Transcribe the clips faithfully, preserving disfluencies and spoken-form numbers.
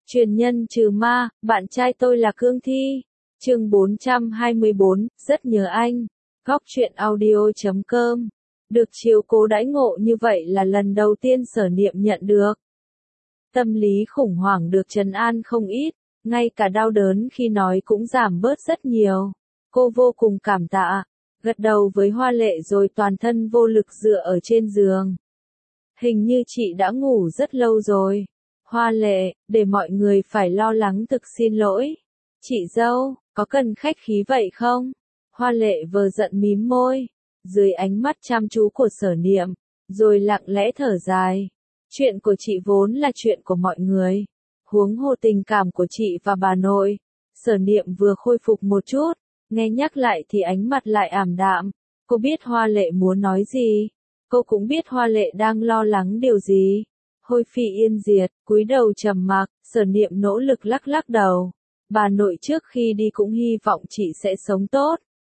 Truyền nhân trừ ma, bạn trai tôi là Cương Thi. Chương bốn trăm hai mươi bốn, rất nhớ anh. Góc truyện audio chấm com. Được chiếu cố đãi ngộ như vậy là lần đầu tiên Sở Niệm nhận được. Tâm lý khủng hoảng được trấn an không ít, ngay cả đau đớn khi nói cũng giảm bớt rất nhiều. Cô vô cùng cảm tạ, gật đầu với Hoa Lệ rồi toàn thân vô lực dựa ở trên giường. Hình như chị đã ngủ rất lâu rồi. Hoa Lệ, để mọi người phải lo lắng thực xin lỗi. Chị dâu, có cần khách khí vậy không? Hoa Lệ vờ giận mím môi, dưới ánh mắt chăm chú của Sở Niệm, rồi lặng lẽ thở dài. Chuyện của chị vốn là chuyện của mọi người. Huống hồ tình cảm của chị và bà nội. Sở Niệm vừa khôi phục một chút, nghe nhắc lại thì ánh mặt lại ảm đạm. Cô biết Hoa Lệ muốn nói gì. Cô cũng biết Hoa Lệ đang lo lắng điều gì. Hôi phi yên diệt, cúi đầu trầm mặc, Sở Niệm nỗ lực lắc lắc đầu. Bà nội trước khi đi cũng hy vọng chị sẽ sống tốt.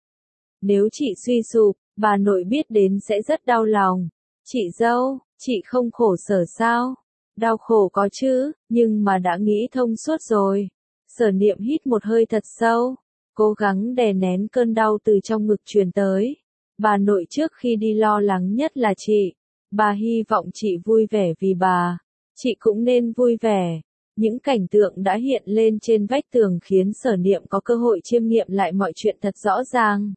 Nếu chị suy sụp, bà nội biết đến sẽ rất đau lòng. Chị dâu, chị không khổ sở sao? Đau khổ có chứ, nhưng mà đã nghĩ thông suốt rồi. Sở Niệm hít một hơi thật sâu, cố gắng đè nén cơn đau từ trong ngực truyền tới. Bà nội trước khi đi lo lắng nhất là chị. Bà hy vọng chị vui vẻ vì bà. Chị cũng nên vui vẻ. Những cảnh tượng đã hiện lên trên vách tường khiến Sở Niệm có cơ hội chiêm nghiệm lại mọi chuyện thật rõ ràng.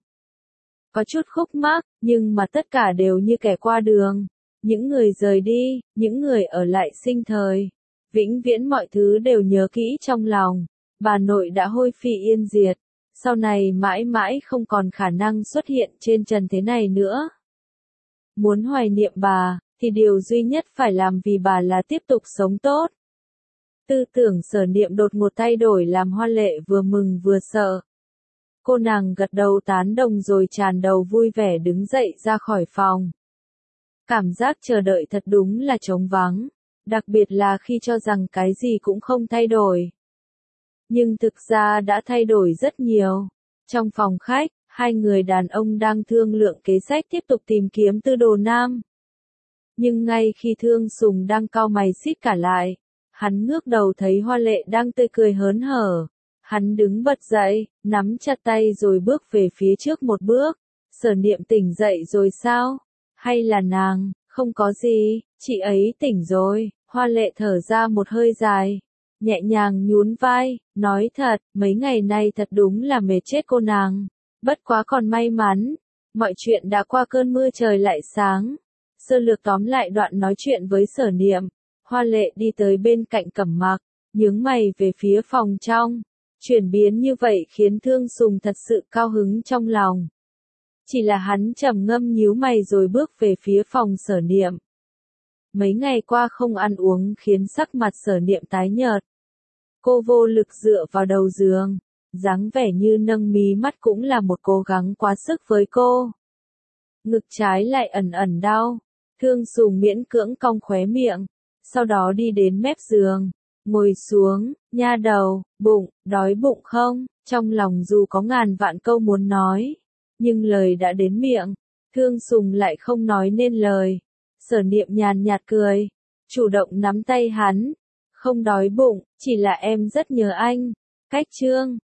Có chút khúc mắc, nhưng mà tất cả đều như kẻ qua đường. Những người rời đi, những người ở lại sinh thời. Vĩnh viễn mọi thứ đều nhớ kỹ trong lòng. Bà nội đã hôi phi yên diệt. Sau này mãi mãi không còn khả năng xuất hiện trên trần thế này nữa. Muốn hoài niệm bà, thì điều duy nhất phải làm vì bà là tiếp tục sống tốt. Tư tưởng Sở Niệm đột ngột thay đổi làm Hoa Lệ vừa mừng vừa sợ. Cô nàng gật đầu tán đồng rồi tràn đầu vui vẻ đứng dậy ra khỏi phòng. Cảm giác chờ đợi thật đúng là trống vắng, đặc biệt là khi cho rằng cái gì cũng không thay đổi. Nhưng thực ra đã thay đổi rất nhiều. Trong phòng khách, hai người đàn ông đang thương lượng kế sách tiếp tục tìm kiếm Tư Đồ Nam. Nhưng ngay khi Thương Sùng đang cau mày xít cả lại, hắn ngước đầu thấy Hoa Lệ đang tươi cười hớn hở. Hắn đứng bật dậy, nắm chặt tay rồi bước về phía trước một bước. Sở Niệm tỉnh dậy rồi sao? Hay là nàng? Không có gì, chị ấy tỉnh rồi. Hoa Lệ thở ra một hơi dài, nhẹ nhàng nhún vai, nói thật, mấy ngày nay thật đúng là mệt chết cô nàng. Bất quá còn may mắn, mọi chuyện đã qua cơn mưa trời lại sáng. Sơ lược tóm lại đoạn nói chuyện với Sở Niệm, Hoa Lệ đi tới bên cạnh Cẩm Mặc, nhướng mày về phía phòng trong. Chuyển biến như vậy khiến Thương Sùng thật sự cao hứng trong lòng. Chỉ là hắn trầm ngâm nhíu mày rồi bước về phía phòng Sở Niệm. Mấy ngày qua không ăn uống khiến sắc mặt Sở Niệm tái nhợt. Cô vô lực dựa vào đầu giường, dáng vẻ như nâng mí mắt cũng là một cố gắng quá sức với cô. Ngực trái lại ẩn ẩn đau. Thương Sùng miễn cưỡng cong khóe miệng, sau đó đi đến mép giường, ngồi xuống, nha đầu, bụng, đói bụng không? Trong lòng dù có ngàn vạn câu muốn nói, nhưng lời đã đến miệng, Thương Sùng lại không nói nên lời. Sở Niệm nhàn nhạt cười, chủ động nắm tay hắn, không đói bụng, chỉ là em rất nhớ anh. Cách chương,